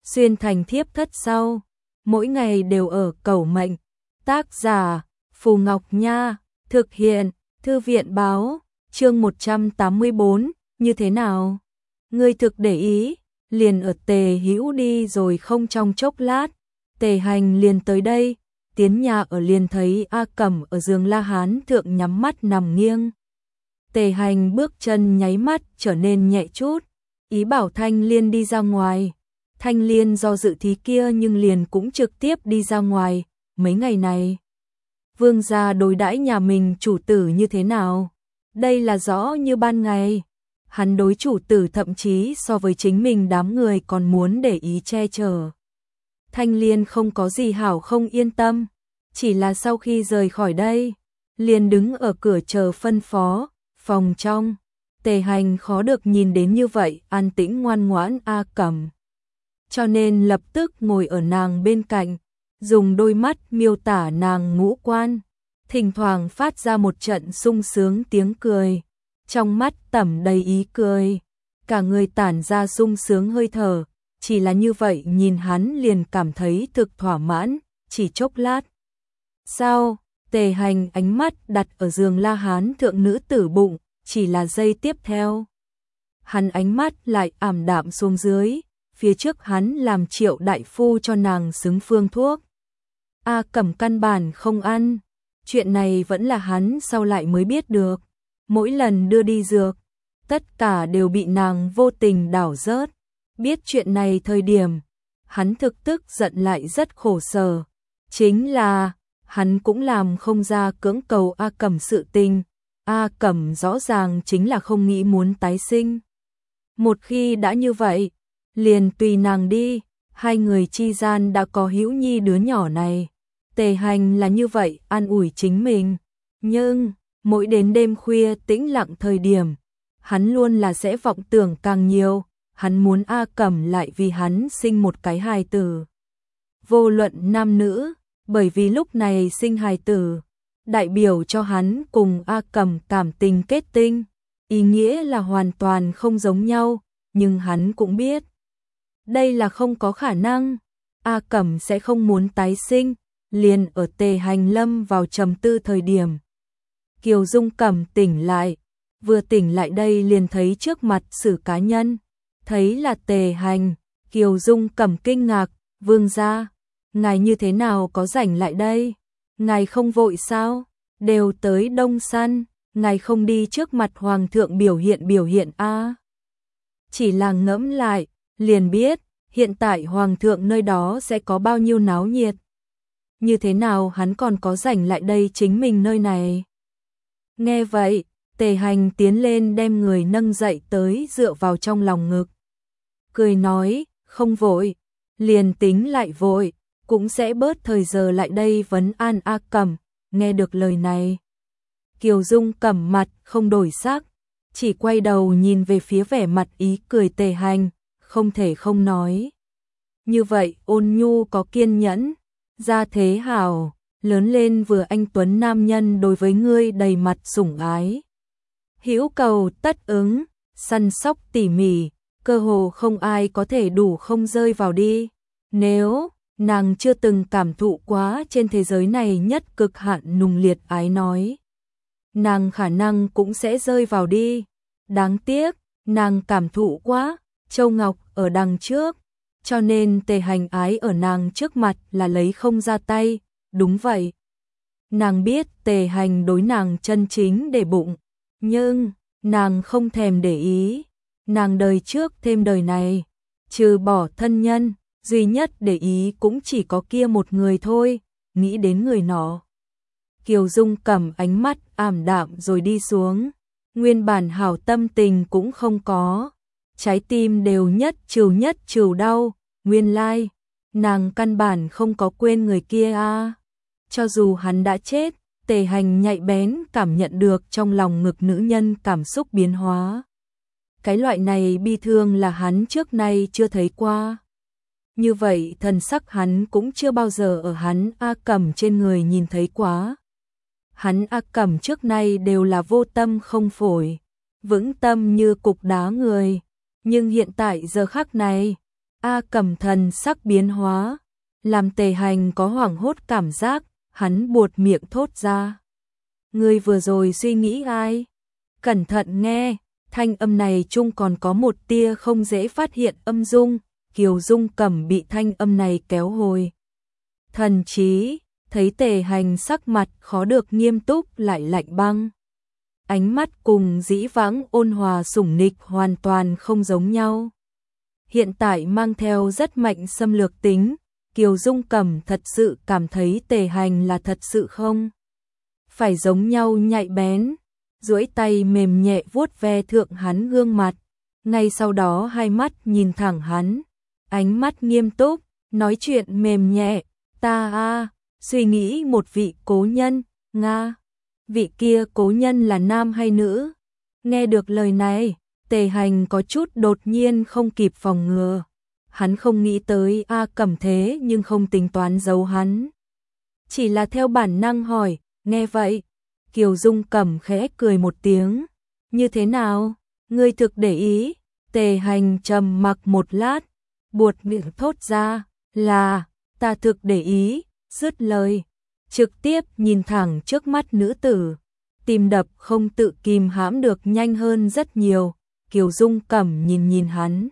xuyên thành thiếp thất sau, mỗi ngày đều ở cầu mệnh. Tác giả Phù Ngọc Nha, thực hiện Thư viện báo, chương 184, như thế nào? Ngươi thực để ý, liền ở Tề Hữu đi rồi không trong chốc lát, Tề Hành liền tới đây, tiến nhà ở liền thấy A Cẩm ở giường La Hán thượng nhắm mắt nằm nghiêng. Tề Hành bước chân nháy mắt trở nên nhẹ chút, ý bảo Thanh Liên đi ra ngoài. Thanh Liên do dự thí kia nhưng liền cũng trực tiếp đi ra ngoài. Mấy ngày này, vương gia đối đãi nhà mình chủ tử như thế nào? Đây là rõ như ban ngày. Hắn đối chủ tử thậm chí so với chính mình đám người còn muốn để ý che chở. Thanh Liên không có gì hảo không yên tâm, chỉ là sau khi rời khỏi đây, liền đứng ở cửa chờ phân phó. Phòng trong, Tề Hành khó được nhìn đến như vậy an tĩnh ngoan ngoãn A Cẩm. Cho nên lập tức ngồi ở nàng bên cạnh, dùng đôi mắt miêu tả nàng ngũ quan, thỉnh thoảng phát ra một trận sung sướng tiếng cười, trong mắt tẩm đầy ý cười, cả người tản ra sung sướng hơi thở, chỉ là như vậy nhìn hắn liền cảm thấy thực thỏa mãn, chỉ chốc lát. Sau, Tề Hành ánh mắt đặt ở giường La Hán thượng nữ tử bụng, chỉ là giây tiếp theo. Hắn ánh mắt lại ảm đạm xuống dưới, phía trước hắn làm Triệu đại phu cho nàng xứng phương thuốc. A Cẩm căn bản không ăn, chuyện này vẫn là hắn sau lại mới biết được. Mỗi lần đưa đi dược, tất cả đều bị nàng vô tình đảo rớt. Biết chuyện này thời điểm, hắn thực tức giận lại rất khổ sở. Chính là, hắn cũng làm không ra cưỡng cầu A Cẩm sự tình. A Cẩm rõ ràng chính là không nghĩ muốn tái sinh. Một khi đã như vậy, liền tùy nàng đi, hai người chi gian đã có hữu nhi đứa nhỏ này. Tề Hành là như vậy an ủi chính mình, nhưng mỗi đến đêm khuya tĩnh lặng thời điểm, hắn luôn là sẽ vọng tưởng càng nhiều, hắn muốn A Cẩm lại vì hắn sinh một cái hài tử. Vô luận nam nữ, bởi vì lúc này sinh hài tử, đại biểu cho hắn cùng A Cẩm cảm tình kết tinh, ý nghĩa là hoàn toàn không giống nhau, nhưng hắn cũng biết, đây là không có khả năng, A Cẩm sẽ không muốn tái sinh, liền ở Tề Hành lâm vào trầm tư thời điểm. Kiều Dung Cẩm tỉnh lại, vừa tỉnh lại đây liền thấy trước mặt Sử cá nhân, thấy là Tề Hành, Kiều Dung Cẩm kinh ngạc, vương gia, ngài như thế nào có rảnh lại đây? Ngài không vội sao? Đều tới Đông Săn, ngài không đi trước mặt hoàng thượng biểu hiện a? Chỉ là ngẫm lại, liền biết, hiện tại hoàng thượng nơi đó sẽ có bao nhiêu náo nhiệt. Như thế nào hắn còn có rảnh lại đây chính mình nơi này? Nghe vậy, Tề Hành tiến lên đem người nâng dậy tới dựa vào trong lòng ngực. Cười nói, không vội, liền tính lại vội, cũng sẽ bớt thời giờ lại đây vấn an A Cẩm. Nghe được lời này, Kiều Dung Cẩm mặt không đổi sắc, chỉ quay đầu nhìn về phía vẻ mặt ý cười Tề Hành, không thể không nói. Như vậy ôn nhu có kiên nhẫn, gia thế hảo, lớn lên vừa anh tuấn nam nhân đối với ngươi đầy mặt sủng ái. Hữu cầu tất ứng, săn sóc tỉ mỉ, cơ hồ không ai có thể đủ không rơi vào đi. Nếu nàng chưa từng cảm thụ quá trên thế giới này nhất cực hạn nùng liệt ái nói, nàng khả năng cũng sẽ rơi vào đi. Đáng tiếc, nàng cảm thụ quá, Châu Ngọc ở đằng trước, cho nên Tề Hành ái ở nàng trước mặt là lấy không ra tay. Đúng vậy, nàng biết Tề Hành đối nàng chân chính để bụng, nhưng nàng không thèm để ý. Nàng đời trước thêm đời này, trừ bỏ thân nhân, duy nhất để ý cũng chỉ có kia một người thôi. Nghĩ đến người nọ, Kiều Dung Cẩm ánh mắt ảm đạm rồi đi xuống, nguyên bản hảo tâm tình cũng không có, trái tim đều nhất trừ đau. Nguyên lai, nàng căn bản không có quên người kia a. Cho dù hắn đã chết, Tề Hành nhạy bén cảm nhận được trong lòng ngực nữ nhân cảm xúc biến hóa. Cái loại này bi thương là hắn trước nay chưa thấy qua. Như vậy thần sắc hắn cũng chưa bao giờ ở hắn A Cẩm trên người nhìn thấy quá. Hắn A Cẩm trước nay đều là vô tâm không phổi, vững tâm như cục đá người. Nhưng hiện tại giờ khắc này, A Cẩm thần sắc biến hóa, làm Tề Hành có hoảng hốt cảm giác, hắn buột miệng thốt ra. Ngươi vừa rồi suy nghĩ ai? Cẩn thận nghe, thanh âm này chung còn có một tia không dễ phát hiện âm dung, Kiều Dung Cẩm bị thanh âm này kéo hồi. Thần trí, thấy Tề Hành sắc mặt khó được nghiêm túc lại lạnh băng. Ánh mắt cùng dĩ vãng ôn hòa sủng nịch hoàn toàn không giống nhau. Hiện tại mang theo rất mạnh xâm lược tính, Kiều Dung Cẩm thật sự cảm thấy Tề Hành là thật sự không phải giống nhau nhạy bén, duỗi tay mềm nhẹ vuốt ve thượng hắn gương mặt, ngay sau đó hai mắt nhìn thẳng hắn, ánh mắt nghiêm túc, nói chuyện mềm nhẹ, ta suy nghĩ một vị cố nhân, Nga, vị kia cố nhân là nam hay nữ? Nghe được lời này, Tề Hành có chút đột nhiên không kịp phòng ngừa. Hắn không nghĩ tới A Cẩm thế nhưng không tính toán giấu hắn. Chỉ là theo bản năng hỏi, nghe vậy, Kiều Dung Cẩm khẽ cười một tiếng. Như thế nào? Ngươi thực để ý? Tề Hành trầm mặc một lát, buột miệng thốt ra, là, ta thực để ý, dứt lời. Trực tiếp nhìn thẳng trước mắt nữ tử, tim đập không tự kìm hãm được nhanh hơn rất nhiều. Kiều Dung Cẩm nhìn hắn,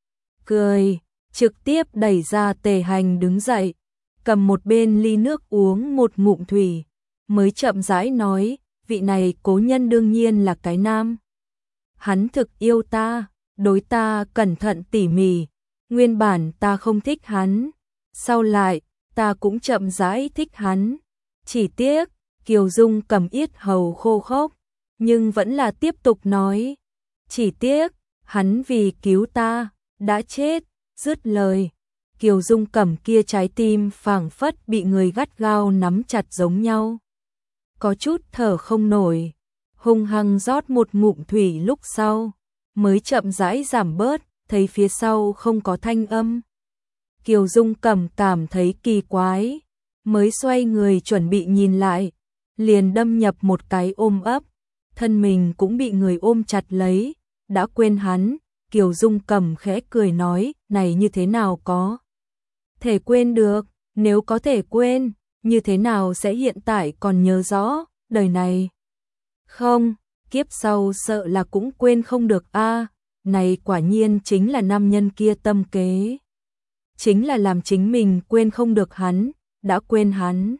cười, trực tiếp đẩy ra Tề Hành đứng dậy, cầm một bên ly nước uống một ngụm thủy, mới chậm rãi nói, vị này cố nhân đương nhiên là cái nam. Hắn thực yêu ta, đối ta cẩn thận tỉ mỉ, nguyên bản ta không thích hắn, sau lại, ta cũng chậm rãi thích hắn. Chỉ tiếc, Kiều Dung Cẩm yết hầu khô khốc, nhưng vẫn là tiếp tục nói, chỉ tiếc, hắn vì cứu ta, đã chết, dứt lời. Kiều Dung Cẩm kia trái tim phảng phất bị người gắt gao nắm chặt giống nhau. Có chút thở không nổi, hung hăng rót một ngụm thủy lúc sau, mới chậm rãi giảm bớt, thấy phía sau không có thanh âm. Kiều Dung Cẩm cảm thấy kỳ quái, mới xoay người chuẩn bị nhìn lại, liền đâm nhập một cái ôm ấp, thân mình cũng bị người ôm chặt lấy, đã quên hắn. Kiều Dung Cẩm khẽ cười nói, này như thế nào có thể quên được, nếu có thể quên, như thế nào sẽ hiện tại còn nhớ rõ, đời này. Không, kiếp sau sợ là cũng quên không được a. Này quả nhiên chính là nam nhân kia tâm kế. Chính là làm chính mình quên không được hắn, đã quên hắn.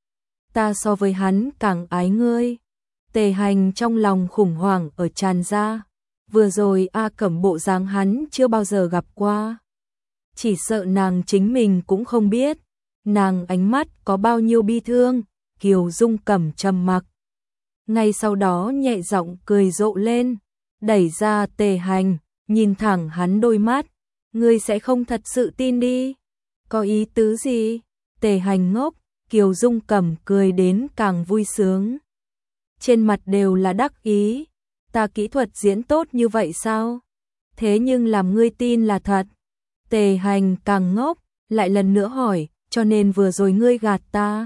Ta so với hắn càng ái ngươi. Tề Hành trong lòng khủng hoảng ở tràn ra. Vừa rồi A Cẩm bộ dáng hắn chưa bao giờ gặp qua. Chỉ sợ nàng chính mình cũng không biết. Nàng ánh mắt có bao nhiêu bi thương. Kiều Dung Cẩm trầm mặc. Ngay sau đó nhẹ giọng cười rộ lên. Đẩy ra Tề Hành, nhìn thẳng hắn đôi mắt. Ngươi sẽ không thật sự tin đi. Có ý tứ gì? Tề Hành ngốc. Kiều Dung Cẩm cười đến càng vui sướng. Trên mặt đều là đắc ý. Ta kỹ thuật diễn tốt như vậy sao? Thế nhưng làm ngươi tin là thật. Tề Hành càng ngốc, lại lần nữa hỏi, cho nên vừa rồi ngươi gạt ta.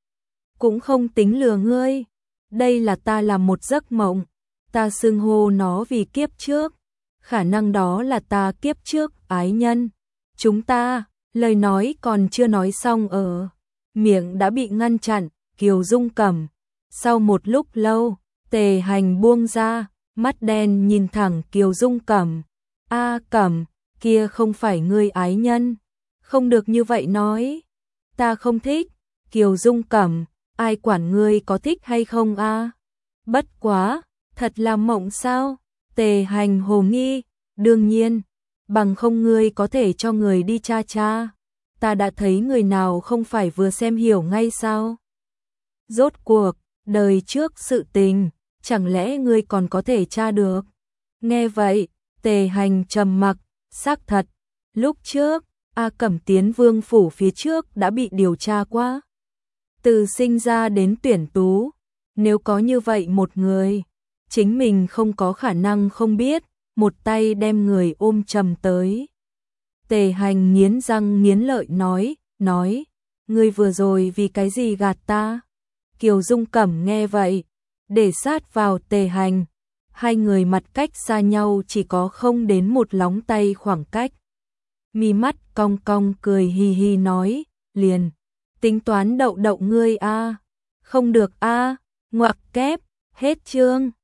Cũng không tính lừa ngươi. Đây là ta làm một giấc mộng. Ta xưng hô nó vì kiếp trước. Khả năng đó là ta kiếp trước ái nhân. Chúng ta, lời nói còn chưa nói xong ở. Miệng đã bị ngăn chặn, Kiều Dung Cẩm. Sau một lúc lâu, Tề Hành buông ra, mắt đen nhìn thẳng Kiều Dung Cẩm. A Cẩm, kia không phải ngươi ái nhân. Không được như vậy nói. Ta không thích. Kiều Dung Cẩm, ai quản ngươi có thích hay không a? Bất quá, thật là mộng sao? Tề Hành hồ nghi, đương nhiên, bằng không ngươi có thể cho người đi tra tra. Ta đã thấy người nào không phải vừa xem hiểu ngay sao? Rốt cuộc, đời trước sự tình, chẳng lẽ ngươi còn có thể tra được? Nghe vậy, Tề Hành trầm mặc, xác thật, lúc trước, A Cẩm tiến vương phủ phía trước đã bị điều tra qua. Từ sinh ra đến tuyển tú, nếu có như vậy một người, chính mình không có khả năng không biết, một tay đem người ôm chầm tới. Tề Hành nghiến răng nghiến lợi nói, ngươi vừa rồi vì cái gì gạt ta? Kiều Dung Cẩm nghe vậy, để sát vào Tề Hành, hai người mặt cách xa nhau chỉ có không đến một lóng tay khoảng cách. mi mắt cong cong cười hì hì nói, liền, tính toán đậu đậu ngươi a. Không được a, ngoặc kép, hết chương.